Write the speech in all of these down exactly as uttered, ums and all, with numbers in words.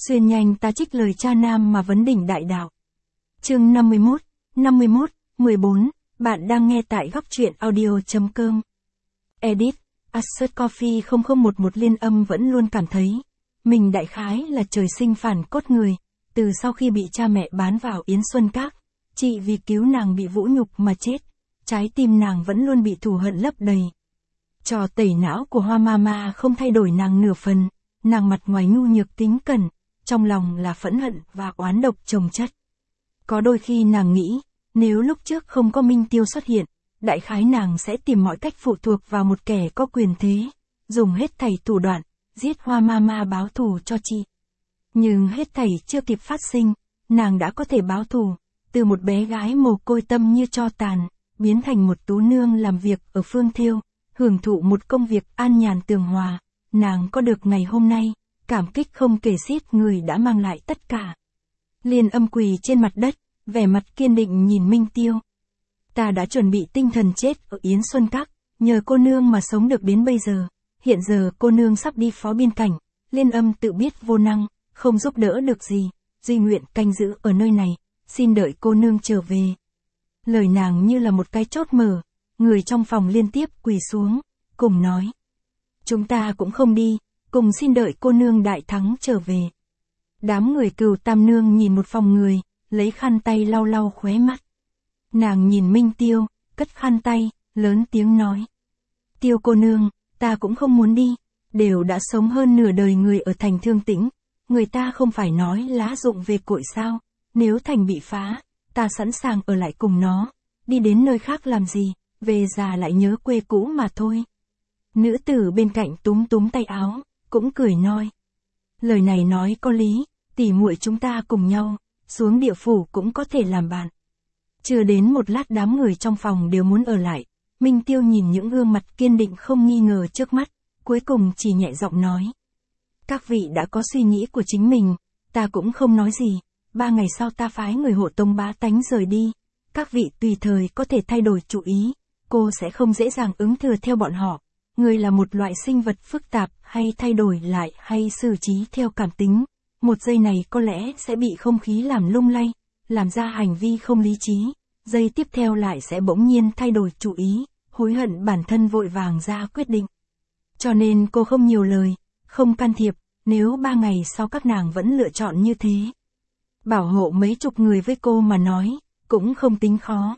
Xuyên nhanh ta trích lời cha nam mà vấn đỉnh đại đạo. Chương năm mươi mốt, năm mươi mốt, mười bốn, bạn đang nghe tại góc truyện audio.com. Edit, Assert Coffee không không một một Liên Âm vẫn luôn cảm thấy, mình đại khái là trời sinh phản cốt người, từ sau khi bị cha mẹ bán vào Yến Xuân Các, chị vì cứu nàng bị vũ nhục mà chết, trái tim nàng vẫn luôn bị thù hận lấp đầy. Trò tẩy não của Hoa Mama không thay đổi nàng nửa phần, nàng mặt ngoài nhu nhược kính cẩn, trong lòng là phẫn hận và oán độc chồng chất. Có đôi khi nàng nghĩ, nếu lúc trước không có Minh Tiêu xuất hiện, đại khái nàng sẽ tìm mọi cách phụ thuộc vào một kẻ có quyền thế, dùng hết thảy thủ đoạn, giết Hoa Mama báo thù cho chị. Nhưng hết thảy chưa kịp phát sinh, nàng đã có thể báo thù, từ một bé gái mồ côi tâm như tro tàn, biến thành một tú nương làm việc ở Phương Thiêu, hưởng thụ một công việc an nhàn tường hòa, nàng có được ngày hôm nay, cảm kích không kể xiết người đã mang lại tất cả. Liên Âm quỳ trên mặt đất, vẻ mặt kiên định nhìn Minh Tiêu. Ta đã chuẩn bị tinh thần chết ở Yến Xuân Các, nhờ cô nương mà sống được đến bây giờ, hiện giờ cô nương sắp đi phó biên cảnh, Liên Âm tự biết vô năng, không giúp đỡ được gì, duy nguyện canh giữ ở nơi này, xin đợi cô nương trở về. Lời nàng như là một cái chốt mở, người trong phòng liên tiếp quỳ xuống, cùng nói. Chúng ta cũng không đi, cùng xin đợi cô nương đại thắng trở về. Đám người Cửu Tam Nương nhìn một phòng người, lấy khăn tay lau lau khóe mắt. Nàng nhìn Minh Tiêu, cất khăn tay, lớn tiếng nói. Tiêu cô nương, ta cũng không muốn đi, đều đã sống hơn nửa đời người ở thành Thương Tĩnh, người ta không phải nói lá rụng về cội sao, nếu thành bị phá, ta sẵn sàng ở lại cùng nó, đi đến nơi khác làm gì, về già lại nhớ quê cũ mà thôi. Nữ tử bên cạnh túm túm tay áo, cũng cười nói. Lời này nói có lý, tỉ muội chúng ta cùng nhau, xuống địa phủ cũng có thể làm bạn. Chưa đến một lát đám người trong phòng đều muốn ở lại, Minh Tiêu nhìn những gương mặt kiên định không nghi ngờ trước mắt, cuối cùng chỉ nhẹ giọng nói. Các vị đã có suy nghĩ của chính mình, ta cũng không nói gì, ba ngày sau ta phái người hộ tống bá tánh rời đi, các vị tùy thời có thể thay đổi chủ ý, cô sẽ không dễ dàng ứng thừa theo bọn họ. Người là một loại sinh vật phức tạp, hay thay đổi lại hay xử trí theo cảm tính, một giây này có lẽ sẽ bị không khí làm lung lay, làm ra hành vi không lý trí, giây tiếp theo lại sẽ bỗng nhiên thay đổi chủ ý, hối hận bản thân vội vàng ra quyết định. Cho nên cô không nhiều lời, không can thiệp, nếu ba ngày sau các nàng vẫn lựa chọn như thế. Bảo hộ mấy chục người với cô mà nói, cũng không tính khó.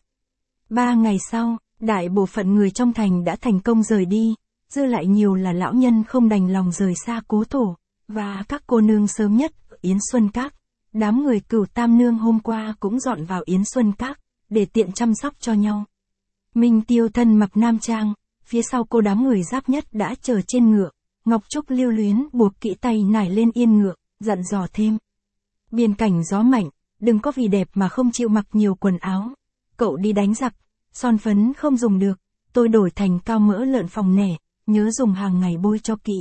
Ba ngày sau, đại bộ phận người trong thành đã thành công rời đi, dư lại nhiều là lão nhân không đành lòng rời xa cố thổ, và các cô nương sớm nhất ở Yến Xuân Các. Đám người Cửu Tam Nương hôm qua cũng dọn vào Yến Xuân Các, để tiện chăm sóc cho nhau. Minh Tiêu thân mặc nam trang, phía sau cô đám người giáp nhất đã chờ trên ngựa, Ngọc Trúc lưu luyến buộc kỹ tay nải lên yên ngựa, dặn dò thêm. Biên cảnh gió mạnh, đừng có vì đẹp mà không chịu mặc nhiều quần áo. Cậu đi đánh giặc, son phấn không dùng được, tôi đổi thành cao mỡ lợn phòng nẻ, nhớ dùng hàng ngày bôi cho kỹ.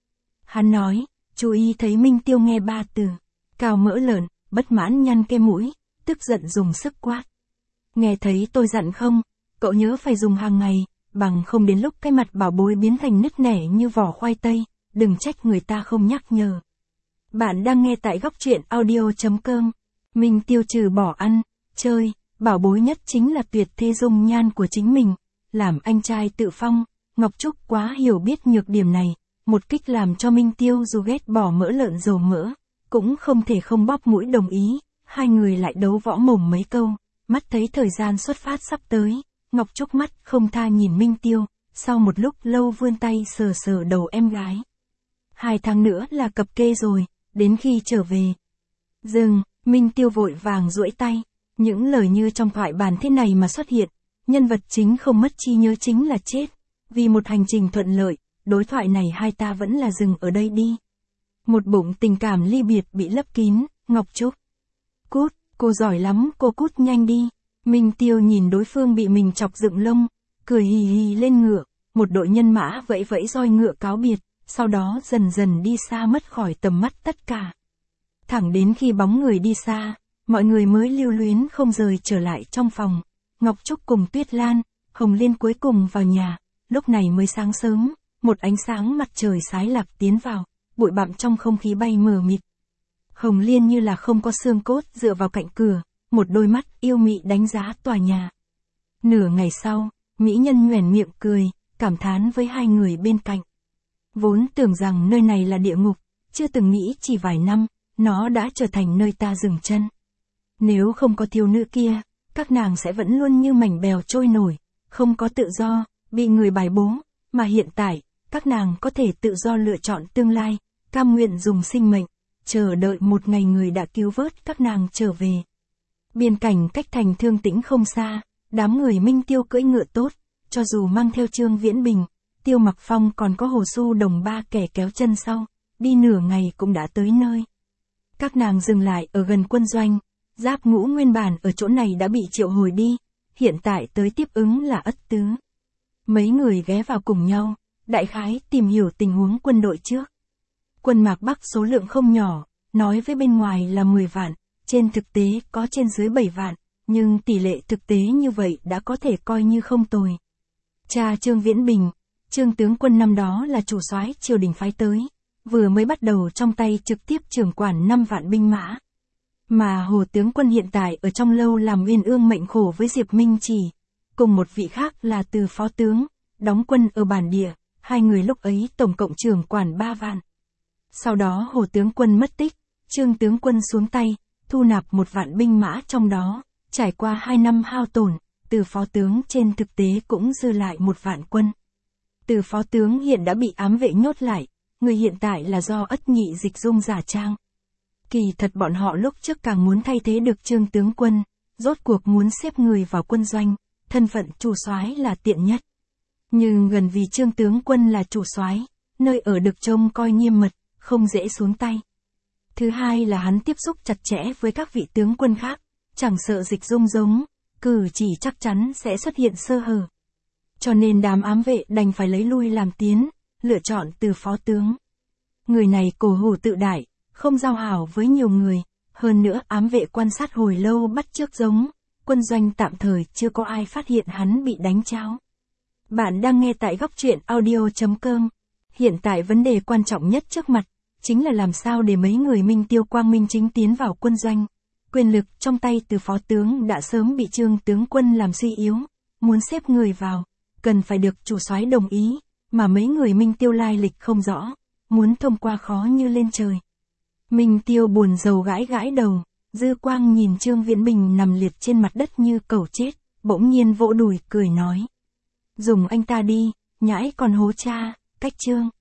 Hắn nói, chú ý thấy Minh Tiêu nghe ba từ, cao mỡ lợn, bất mãn nhăn cái mũi, tức giận dùng sức quát. Nghe thấy tôi dặn không, cậu nhớ phải dùng hàng ngày, bằng không đến lúc cái mặt bảo bối biến thành nứt nẻ như vỏ khoai tây, đừng trách người ta không nhắc nhở. Bạn đang nghe tại góc truyện audio.com. Minh Tiêu trừ bỏ ăn, chơi, bảo bối nhất chính là tuyệt thế dung nhan của chính mình, làm anh trai tự phong. Ngọc Trúc quá hiểu biết nhược điểm này, một kích làm cho Minh Tiêu dù ghét bỏ mỡ lợn dầu mỡ, cũng không thể không bóp mũi đồng ý, hai người lại đấu võ mồm mấy câu, mắt thấy thời gian xuất phát sắp tới, Ngọc Trúc mắt không tha nhìn Minh Tiêu, sau một lúc lâu vươn tay sờ sờ đầu em gái. Hai tháng nữa là cập kê rồi, đến khi trở về. Dừng, Minh Tiêu vội vàng duỗi tay, những lời như trong thoại bản thế này mà xuất hiện, nhân vật chính không mất trí nhớ chính là chết. Vì một hành trình thuận lợi, đối thoại này hai ta vẫn là dừng ở đây đi. Một bụng tình cảm ly biệt bị lấp kín, Ngọc Trúc. Cút, cô giỏi lắm, cô cút nhanh đi. Minh Tiêu nhìn đối phương bị mình chọc dựng lông, cười hì hì lên ngựa, một đội nhân mã vẫy vẫy roi ngựa cáo biệt, sau đó dần dần đi xa mất khỏi tầm mắt tất cả. Thẳng đến khi bóng người đi xa, mọi người mới lưu luyến không rời trở lại trong phòng. Ngọc Trúc cùng Tuyết Lan, Hồng Liên cuối cùng vào nhà. Lúc này mới sáng sớm, một ánh sáng mặt trời xái lạc tiến vào, bụi bặm trong không khí bay mờ mịt. Hồng Liên như là không có xương cốt dựa vào cạnh cửa, một đôi mắt yêu mị đánh giá tòa nhà. Nửa ngày sau, mỹ nhân nhoẻn miệng cười, cảm thán với hai người bên cạnh. Vốn tưởng rằng nơi này là địa ngục, chưa từng nghĩ chỉ vài năm, nó đã trở thành nơi ta dừng chân. Nếu không có thiếu nữ kia, các nàng sẽ vẫn luôn như mảnh bèo trôi nổi, không có tự do, bị người bài bố, mà hiện tại, các nàng có thể tự do lựa chọn tương lai, cam nguyện dùng sinh mệnh, chờ đợi một ngày người đã cứu vớt các nàng trở về. Biên cảnh cách thành Thương Tĩnh không xa, đám người Minh Tiêu cưỡi ngựa tốt, cho dù mang theo Trương Viễn Bình, Tiêu Mặc Phong còn có Hồ Xu Đồng ba kẻ kéo chân sau, đi nửa ngày cũng đã tới nơi. Các nàng dừng lại ở gần quân doanh, Giáp Ngũ nguyên bản ở chỗ này đã bị triệu hồi đi, hiện tại tới tiếp ứng là Ất Tứ. Mấy người ghé vào cùng nhau, đại khái tìm hiểu tình huống quân đội trước. Quân Mạc Bắc số lượng không nhỏ, nói với bên ngoài là mười vạn, trên thực tế có trên dưới bảy vạn, nhưng tỷ lệ thực tế như vậy đã có thể coi như không tồi. Cha Trương Viễn Bình, Trương tướng quân năm đó là chủ soái triều đình phái tới, vừa mới bắt đầu trong tay trực tiếp trưởng quản năm vạn binh mã. Mà Hồ tướng quân hiện tại ở trong lâu làm uyên ương mệnh khổ với Diệp Minh Chỉ, cùng một vị khác là Từ phó tướng, đóng quân ở bản địa, hai người lúc ấy tổng cộng trưởng quản ba vạn. Sau đó Hồ tướng quân mất tích, Trương tướng quân xuống tay, thu nạp một vạn binh mã trong đó, trải qua hai năm hao tổn, Từ phó tướng trên thực tế cũng dư lại một vạn quân. Từ phó tướng hiện đã bị ám vệ nhốt lại, người hiện tại là do Ất Nhị Dịch Dung giả trang. Kỳ thật bọn họ lúc trước càng muốn thay thế được Trương tướng quân, rốt cuộc muốn xếp người vào quân doanh, thân phận chủ soái là tiện nhất. Nhưng gần vì Trương tướng quân là chủ soái, nơi ở được trông coi nghiêm mật, không dễ xuống tay. Thứ hai là hắn tiếp xúc chặt chẽ với các vị tướng quân khác, chẳng sợ Dịch Dung giống, cử chỉ chắc chắn sẽ xuất hiện sơ hở. Cho nên đám ám vệ đành phải lấy lui làm tiến, lựa chọn Từ phó tướng. Người này cổ hủ tự đại, không giao hảo với nhiều người, hơn nữa ám vệ quan sát hồi lâu bắt chước giống, quân doanh tạm thời chưa có ai phát hiện hắn bị đánh cháo. Bạn đang nghe tại góc truyện audio chấm com. Hiện tại vấn đề quan trọng nhất trước mặt, chính là làm sao để mấy người Minh Tiêu quang minh chính tiến vào quân doanh. Quyền lực trong tay Từ phó tướng đã sớm bị Trương tướng quân làm suy yếu, muốn xếp người vào, cần phải được chủ soái đồng ý, mà mấy người Minh Tiêu lai lịch không rõ, muốn thông qua khó như lên trời. Minh Tiêu buồn rầu gãi gãi đầu, dư quang nhìn Trương Viễn Bình nằm liệt trên mặt đất như cẩu chết, bỗng nhiên vỗ đùi cười nói. Dùng anh ta đi, nhãi còn hố cha, cách Trương.